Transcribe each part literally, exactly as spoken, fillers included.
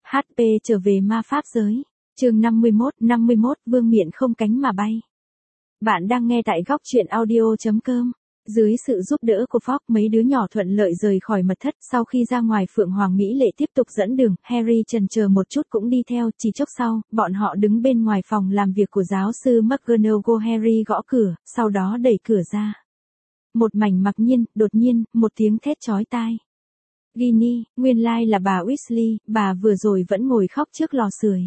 hát pê trở về ma pháp giới. Chương năm mươi mốt, năm mươi mốt Vương miện không cánh mà bay. Bạn đang nghe tại góc truyện audio chấm com. Dưới sự giúp đỡ của Fox, mấy đứa nhỏ thuận lợi rời khỏi mật thất. Sau khi ra ngoài, Phượng Hoàng Mỹ Lệ tiếp tục dẫn đường. Harry chần chờ một chút cũng đi theo. Chỉ chốc sau, bọn họ đứng bên ngoài phòng làm việc của giáo sư McGonagall. Harry gõ cửa, sau đó đẩy cửa ra. Một mảnh mặc nhiên, đột nhiên, một tiếng thét chói tai. Ginny, nguyên lai là bà Weasley, bà vừa rồi vẫn ngồi khóc trước lò sưởi.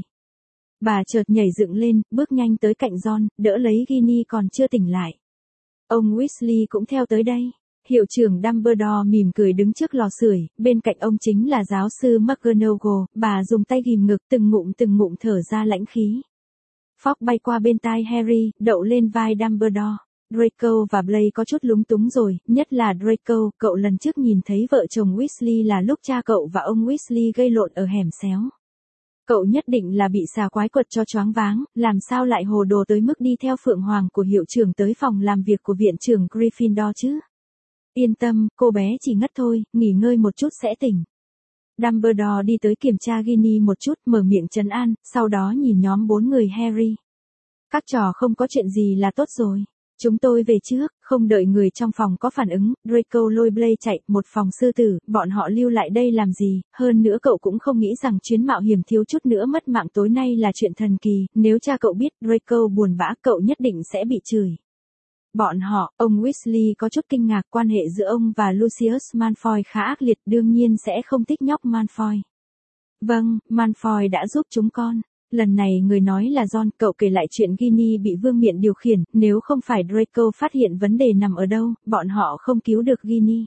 Bà chợt nhảy dựng lên, bước nhanh tới cạnh Ron, đỡ lấy Ginny còn chưa tỉnh lại. Ông Weasley cũng theo tới đây. Hiệu trưởng Dumbledore mỉm cười đứng trước lò sưởi, bên cạnh ông chính là giáo sư McGonagall. Bà dùng tay ghim ngực, từng ngụm từng ngụm thở ra lãnh khí. Fox bay qua bên tai Harry, đậu lên vai Dumbledore. Draco và Blaise có chút lúng túng rồi, nhất là Draco. Cậu lần trước nhìn thấy vợ chồng Weasley là lúc cha cậu và ông Weasley gây lộn ở hẻm xéo. Cậu nhất định là bị xà quái quật cho choáng váng, làm sao lại hồ đồ tới mức đi theo Phượng Hoàng của hiệu trưởng tới phòng làm việc của viện trưởng Gryffindor chứ? Yên tâm, cô bé chỉ ngất thôi, nghỉ ngơi một chút sẽ tỉnh. Dumbledore đi tới kiểm tra Ginny một chút, mở miệng trấn an, sau đó nhìn nhóm bốn người Harry. Các trò không có chuyện gì là tốt rồi. Chúng tôi về trước. Không đợi người trong phòng có phản ứng, Draco lôi Blaise chạy. Một phòng sư tử, bọn họ lưu lại đây làm gì? Hơn nữa cậu cũng không nghĩ rằng chuyến mạo hiểm thiếu chút nữa mất mạng tối nay là chuyện thần kỳ. Nếu cha cậu biết, Draco buồn bã, cậu nhất định sẽ bị chửi. Bọn họ, ông Weasley có chút kinh ngạc. Quan hệ giữa ông và Lucius Malfoy khá ác liệt, đương nhiên sẽ không thích nhóc Malfoy. Vâng, Malfoy đã giúp chúng con. Lần này người nói là Ron. Cậu kể lại chuyện Ginny bị vương miện điều khiển. Nếu không phải Draco phát hiện vấn đề nằm ở đâu, bọn họ không cứu được Ginny.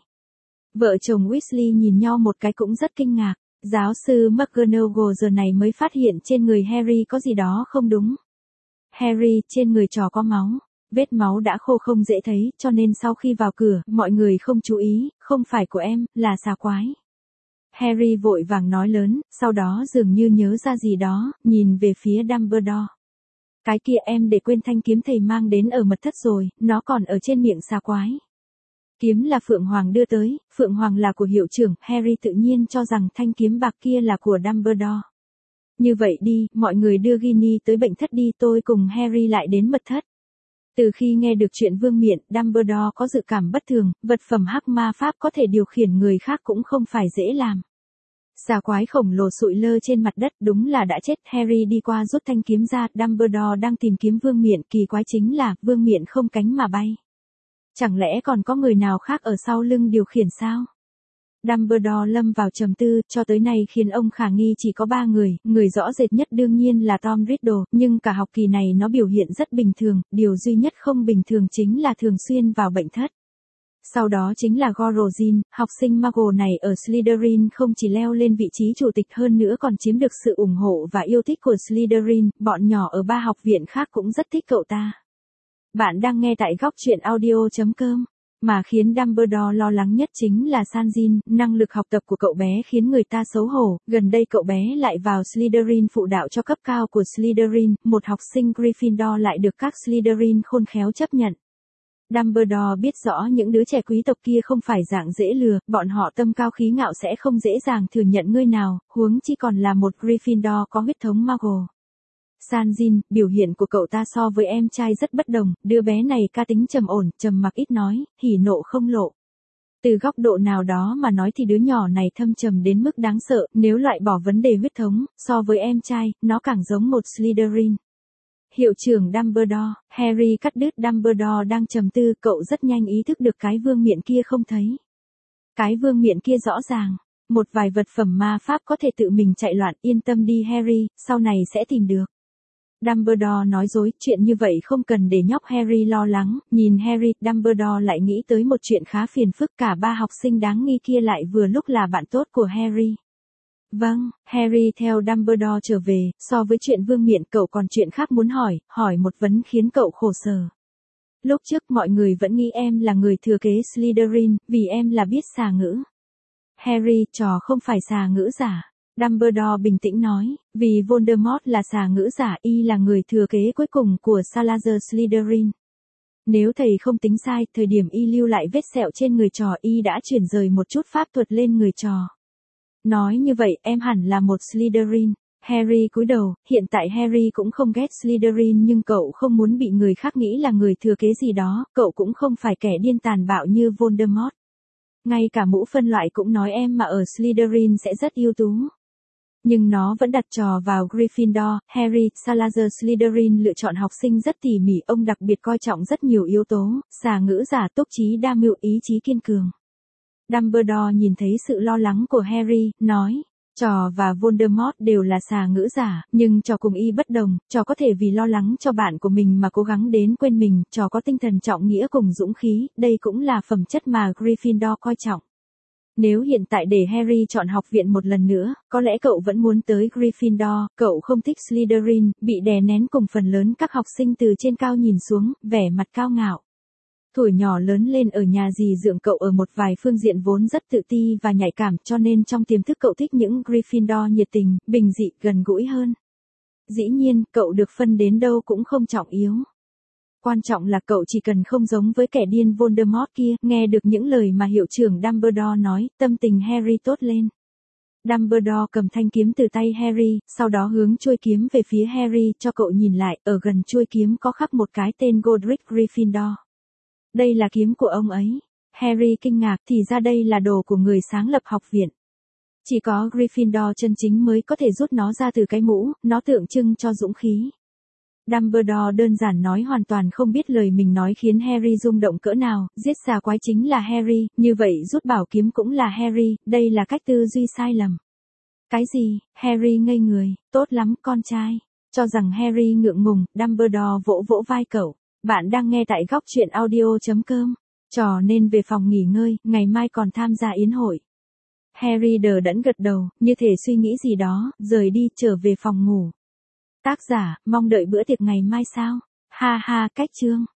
Vợ chồng Weasley nhìn nhau một cái cũng rất kinh ngạc. Giáo sư McGonagall giờ này mới phát hiện trên người Harry có gì đó không đúng. Harry, trên người trò có máu. Vết máu đã khô không dễ thấy, cho nên sau khi vào cửa, mọi người không chú ý. Không phải của em, là xà quái. Harry vội vàng nói lớn, sau đó dường như nhớ ra gì đó, nhìn về phía Dumbledore. Cái kia em để quên thanh kiếm thầy mang đến ở mật thất rồi, nó còn ở trên miệng xà quái. Kiếm là Phượng Hoàng đưa tới, Phượng Hoàng là của hiệu trưởng. Harry tự nhiên cho rằng thanh kiếm bạc kia là của Dumbledore. Như vậy đi, mọi người đưa Ginny tới bệnh thất đi, tôi cùng Harry lại đến mật thất. Từ khi nghe được chuyện vương miện, Dumbledore có dự cảm bất thường, vật phẩm hắc ma pháp có thể điều khiển người khác cũng không phải dễ làm. Xà quái khổng lồ sụi lơ trên mặt đất, đúng là đã chết. Harry đi qua rút thanh kiếm ra, Dumbledore đang tìm kiếm vương miện, kỳ quái chính là, vương miện không cánh mà bay. Chẳng lẽ còn có người nào khác ở sau lưng điều khiển sao? Dumbledore lâm vào trầm tư, cho tới nay khiến ông khả nghi chỉ có ba người, người rõ rệt nhất đương nhiên là Tom Riddle, nhưng cả học kỳ này nó biểu hiện rất bình thường, điều duy nhất không bình thường chính là thường xuyên vào bệnh thất. Sau đó chính là Gorozin, học sinh Muggle này ở Slytherin không chỉ leo lên vị trí chủ tịch hơn nữa còn chiếm được sự ủng hộ và yêu thích của Slytherin, bọn nhỏ ở ba học viện khác cũng rất thích cậu ta. Bạn đang nghe tại góc truyện audio chấm com. Mà khiến Dumbledore lo lắng nhất chính là Sanjin, năng lực học tập của cậu bé khiến người ta xấu hổ, gần đây cậu bé lại vào Slytherin phụ đạo cho cấp cao của Slytherin, một học sinh Gryffindor lại được các Slytherin khôn khéo chấp nhận. Dumbledore biết rõ những đứa trẻ quý tộc kia không phải dạng dễ lừa, bọn họ tâm cao khí ngạo sẽ không dễ dàng thừa nhận ngươi nào, huống chi còn là một Gryffindor có huyết thống Muggle. Sanjin, biểu hiện của cậu ta so với em trai rất bất đồng, đứa bé này ca tính trầm ổn, trầm mặc ít nói, hỉ nộ không lộ. Từ góc độ nào đó mà nói thì đứa nhỏ này thâm trầm đến mức đáng sợ, nếu loại bỏ vấn đề huyết thống, so với em trai, nó càng giống một Slytherin. Hiệu trưởng Dumbledore, Harry cắt đứt Dumbledore đang trầm tư, cậu rất nhanh ý thức được cái vương miện kia không thấy. Cái vương miện kia rõ ràng. Một vài vật phẩm ma pháp có thể tự mình chạy loạn, yên tâm đi Harry, sau này sẽ tìm được. Dumbledore nói dối, chuyện như vậy không cần để nhóc Harry lo lắng, nhìn Harry, Dumbledore lại nghĩ tới một chuyện khá phiền phức, cả ba học sinh đáng nghi kia lại vừa lúc là bạn tốt của Harry. Vâng, Harry theo Dumbledore trở về, so với chuyện vương miện cậu còn chuyện khác muốn hỏi, hỏi một vấn khiến cậu khổ sở. Lúc trước mọi người vẫn nghĩ em là người thừa kế Slytherin, vì em là biết xà ngữ. Harry, trò không phải xà ngữ giả. Dumbledore bình tĩnh nói, vì Voldemort là xà ngữ giả, y là người thừa kế cuối cùng của Salazar Slytherin. Nếu thầy không tính sai, thời điểm y lưu lại vết sẹo trên người trò y đã chuyển rời một chút pháp thuật lên người trò. Nói như vậy em hẳn là một Slytherin. Harry cúi đầu, hiện tại Harry cũng không ghét Slytherin nhưng cậu không muốn bị người khác nghĩ là người thừa kế gì đó, cậu cũng không phải kẻ điên tàn bạo như Voldemort. Ngay cả mũ phân loại cũng nói em mà ở Slytherin sẽ rất ưu tú. Nhưng nó vẫn đặt trò vào Gryffindor. Harry, Salazar Slytherin lựa chọn học sinh rất tỉ mỉ, ông đặc biệt coi trọng rất nhiều yếu tố, xà ngữ giả, túc trí đa mưu, ý chí kiên cường. Dumbledore nhìn thấy sự lo lắng của Harry, nói, trò và Voldemort đều là xà ngữ giả, nhưng trò cùng y bất đồng, trò có thể vì lo lắng cho bạn của mình mà cố gắng đến quên mình, trò có tinh thần trọng nghĩa cùng dũng khí, đây cũng là phẩm chất mà Gryffindor coi trọng. Nếu hiện tại để Harry chọn học viện một lần nữa, có lẽ cậu vẫn muốn tới Gryffindor, cậu không thích Slytherin, bị đè nén cùng phần lớn các học sinh từ trên cao nhìn xuống, vẻ mặt cao ngạo. Tuổi nhỏ lớn lên ở nhà dì dượng cậu ở một vài phương diện vốn rất tự ti và nhạy cảm cho nên trong tiềm thức cậu thích những Gryffindor nhiệt tình, bình dị, gần gũi hơn. Dĩ nhiên, cậu được phân đến đâu cũng không trọng yếu. Quan trọng là cậu chỉ cần không giống với kẻ điên Voldemort kia, nghe được những lời mà hiệu trưởng Dumbledore nói, tâm tình Harry tốt lên. Dumbledore cầm thanh kiếm từ tay Harry, sau đó hướng chuôi kiếm về phía Harry, cho cậu nhìn lại, ở gần chuôi kiếm có khắc một cái tên Godric Gryffindor. Đây là kiếm của ông ấy. Harry kinh ngạc, thì ra đây là đồ của người sáng lập học viện. Chỉ có Gryffindor chân chính mới có thể rút nó ra từ cái mũ, nó tượng trưng cho dũng khí. Dumbledore đơn giản nói hoàn toàn không biết lời mình nói khiến Harry rung động cỡ nào, giết xà quái chính là Harry, như vậy rút bảo kiếm cũng là Harry, đây là cách tư duy sai lầm. Cái gì? Harry ngây người, tốt lắm con trai. Cho rằng Harry ngượng ngùng, Dumbledore vỗ vỗ vai cậu. Bạn đang nghe tại góc truyện audio chấm com. Trò nên về phòng nghỉ ngơi, ngày mai còn tham gia yến hội. Harry đờ đẫn gật đầu, như thể suy nghĩ gì đó, rời đi, trở về phòng ngủ. Tác giả, mong đợi bữa tiệc ngày mai sao? Ha ha, cách chương.